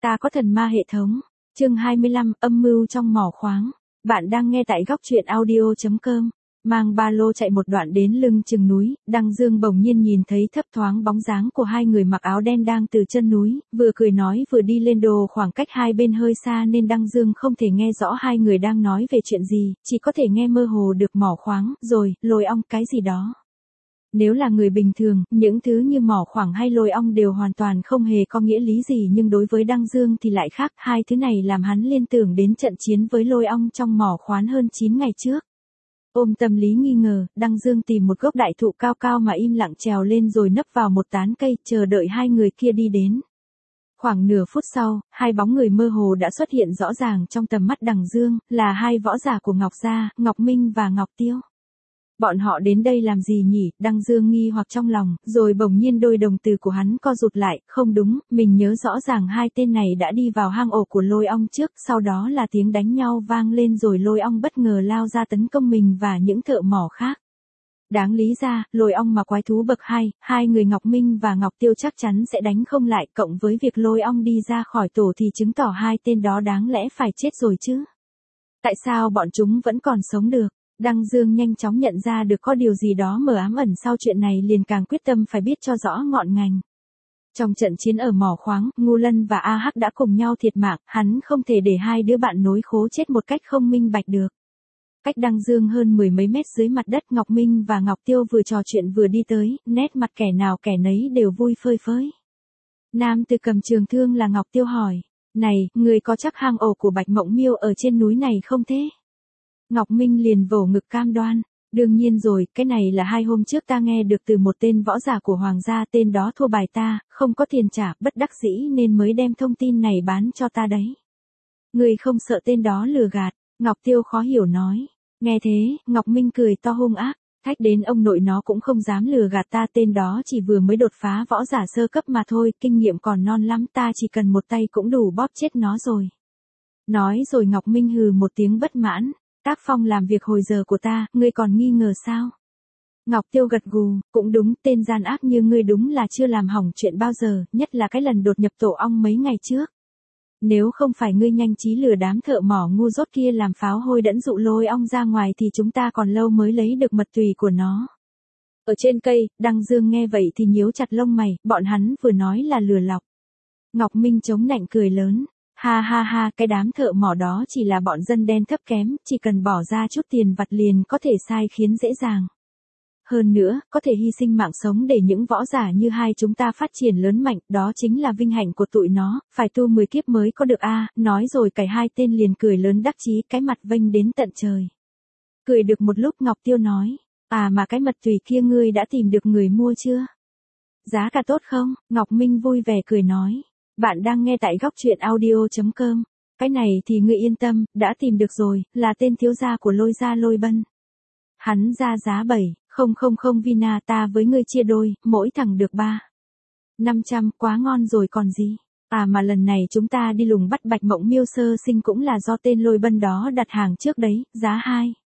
Ta có thần ma hệ thống. Chương 25, âm mưu trong mỏ khoáng. Bạn đang nghe tại góc truyện audio.com. Mang ba lô chạy một đoạn đến lưng chừng núi, Đăng Dương bỗng nhiên nhìn thấy thấp thoáng bóng dáng của hai người mặc áo đen đang từ chân núi, vừa cười nói vừa đi lên đồ. Khoảng cách hai bên hơi xa nên Đăng Dương không thể nghe rõ hai người đang nói về chuyện gì, chỉ có thể nghe mơ hồ được mỏ khoáng, rồi, lôi ong cái gì đó. Nếu là người bình thường, những thứ như mỏ khoáng hay lôi ong đều hoàn toàn không hề có nghĩa lý gì, nhưng đối với Đăng Dương thì lại khác, hai thứ này làm hắn liên tưởng đến trận chiến với lôi ong trong mỏ khoáng hơn 9 ngày trước. Ôm tâm lý nghi ngờ, Đăng Dương tìm một gốc đại thụ cao cao mà im lặng trèo lên rồi nấp vào một tán cây, chờ đợi hai người kia đi đến. Khoảng nửa phút sau, hai bóng người mơ hồ đã xuất hiện rõ ràng trong tầm mắt Đăng Dương, là hai võ giả của Ngọc Gia, Ngọc Minh và Ngọc Tiêu. Bọn họ đến đây làm gì nhỉ? Đăng Dương nghi hoặc trong lòng, rồi bỗng nhiên đôi đồng tử của hắn co rụt lại, không đúng, mình nhớ rõ ràng hai tên này đã đi vào hang ổ của lôi ong trước, sau đó là tiếng đánh nhau vang lên rồi lôi ong bất ngờ lao ra tấn công mình và những thợ mỏ khác. Đáng lý ra, lôi ong mà quái thú bậc 2, hai người Ngọc Minh và Ngọc Tiêu chắc chắn sẽ đánh không lại, cộng với việc lôi ong đi ra khỏi tổ thì chứng tỏ hai tên đó đáng lẽ phải chết rồi chứ. Tại sao bọn chúng vẫn còn sống được? Đăng Dương nhanh chóng nhận ra được có điều gì đó mờ ám ẩn sau chuyện này, liền càng quyết tâm phải biết cho rõ ngọn ngành. Trong trận chiến ở mỏ khoáng, Ngu Lân và A Hắc đã cùng nhau thiệt mạng, hắn không thể để hai đứa bạn nối khố chết một cách không minh bạch được. Cách Đăng Dương hơn 10 mấy mét dưới mặt đất, Ngọc Minh và Ngọc Tiêu vừa trò chuyện vừa đi tới, nét mặt kẻ nào kẻ nấy đều vui phơi phới. Nam tử cầm trường thương là Ngọc Tiêu hỏi, này, người có chắc hang ổ của Bạch Mộng Miêu ở trên núi này không thế? Ngọc Minh liền vỗ ngực cam đoan, đương nhiên rồi, cái này là 2 hôm trước ta nghe được từ một tên võ giả của Hoàng gia, tên đó thua bài ta, không có tiền trả, bất đắc dĩ nên mới đem thông tin này bán cho ta đấy. Người không sợ tên đó lừa gạt? Ngọc Tiêu khó hiểu nói. Nghe thế, Ngọc Minh cười to hung ác, thách đến ông nội nó cũng không dám lừa gạt ta, tên đó chỉ vừa mới đột phá võ giả sơ cấp mà thôi, kinh nghiệm còn non lắm, ta chỉ cần một tay cũng đủ bóp chết nó rồi. Nói rồi Ngọc Minh hừ một tiếng bất mãn. Tác phong làm việc hồi giờ của ta, ngươi còn nghi ngờ sao? Ngọc Tiêu gật gù, cũng đúng, tên gian ác như ngươi đúng là chưa làm hỏng chuyện bao giờ, nhất là cái lần đột nhập tổ ong mấy ngày trước. Nếu không phải ngươi nhanh trí lừa đám thợ mỏ ngu dốt kia làm pháo hôi đẫn dụ lôi ong ra ngoài thì chúng ta còn lâu mới lấy được mật tùy của nó. Ở trên cây, Đăng Dương nghe vậy thì nhíu chặt lông mày, bọn hắn vừa nói là lừa lọc. Ngọc Minh chống nạnh cười lớn. Ha ha ha, cái đám thợ mỏ đó chỉ là bọn dân đen thấp kém, chỉ cần bỏ ra chút tiền vặt liền có thể sai khiến dễ dàng. Hơn nữa, có thể hy sinh mạng sống để những võ giả như hai chúng ta phát triển lớn mạnh, đó chính là vinh hạnh của tụi nó, phải tu 10 kiếp mới có được a. Nói rồi cả hai tên liền cười lớn đắc chí, cái mặt vênh đến tận trời. Cười được một lúc Ngọc Tiêu nói, à mà cái mật tùy kia ngươi đã tìm được người mua chưa? Giá cả tốt không? Ngọc Minh vui vẻ cười nói. Bạn đang nghe tại góc truyện audio.com. Cái này thì ngươi yên tâm, đã tìm được rồi, là tên thiếu gia của Lôi gia Lôi Bân. Hắn ra giá 7,000 vina, ta với ngươi chia đôi, mỗi thằng được 300, quá ngon rồi còn gì. À mà lần này chúng ta đi lùng bắt Bạch Mộng Miêu sơ sinh cũng là do tên Lôi Bân đó đặt hàng trước đấy, giá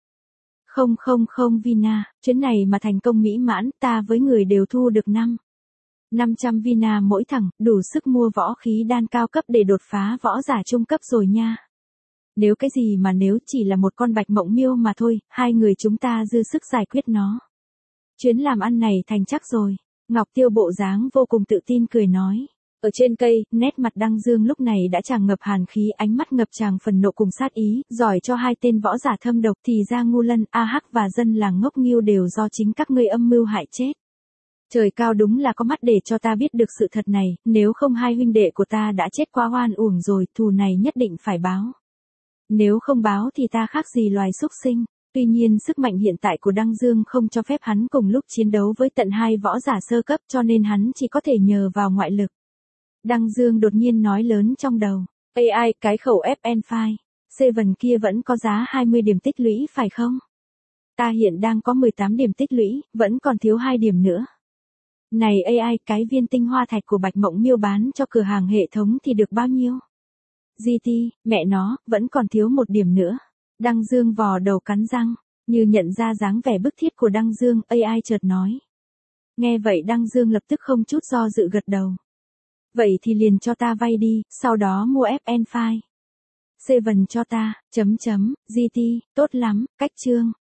2,000 vina, chuyến này mà thành công mỹ mãn, ta với người đều thu được 500 vina mỗi thằng, đủ sức mua võ khí đan cao cấp để đột phá võ giả trung cấp rồi nha. Nếu cái gì mà nếu chỉ là một con Bạch Mộng Miêu mà thôi, hai người chúng ta dư sức giải quyết nó. Chuyến làm ăn này thành chắc rồi. Ngọc Tiêu bộ dáng vô cùng tự tin cười nói. Ở trên cây, nét mặt Đăng Dương lúc này đã tràn ngập hàn khí, ánh mắt ngập tràn phần nộ cùng sát ý, giỏi cho hai tên võ giả thâm độc thì ra Ngu Lân, A Hắc và dân làng ngốc nghêu đều do chính các ngươi âm mưu hại chết. Trời cao đúng là có mắt để cho ta biết được sự thật này, nếu không hai huynh đệ của ta đã chết quá oan uổng rồi, thù này nhất định phải báo. Nếu không báo thì ta khác gì loài súc sinh. Tuy nhiên sức mạnh hiện tại của Đăng Dương không cho phép hắn cùng lúc chiến đấu với tận hai võ giả sơ cấp, cho nên hắn chỉ có thể nhờ vào ngoại lực. Đăng Dương đột nhiên nói lớn trong đầu. AI, cái khẩu FN file. Seven kia vẫn có giá 20 điểm tích lũy phải không? Ta hiện đang có 18 điểm tích lũy, vẫn còn thiếu 2 điểm nữa. Này AI, cái viên tinh hoa thạch của Bạch Mộng Miêu bán cho cửa hàng hệ thống thì được bao nhiêu? GT, mẹ nó, vẫn còn thiếu 1 điểm nữa. Đăng Dương vò đầu cắn răng, như nhận ra dáng vẻ bức thiết của Đăng Dương, AI chợt nói. Nghe vậy Đăng Dương lập tức không chút do dự gật đầu. Vậy thì liền cho ta vay đi, sau đó mua FN file. Seven cho ta, GT, tốt lắm, cách chương.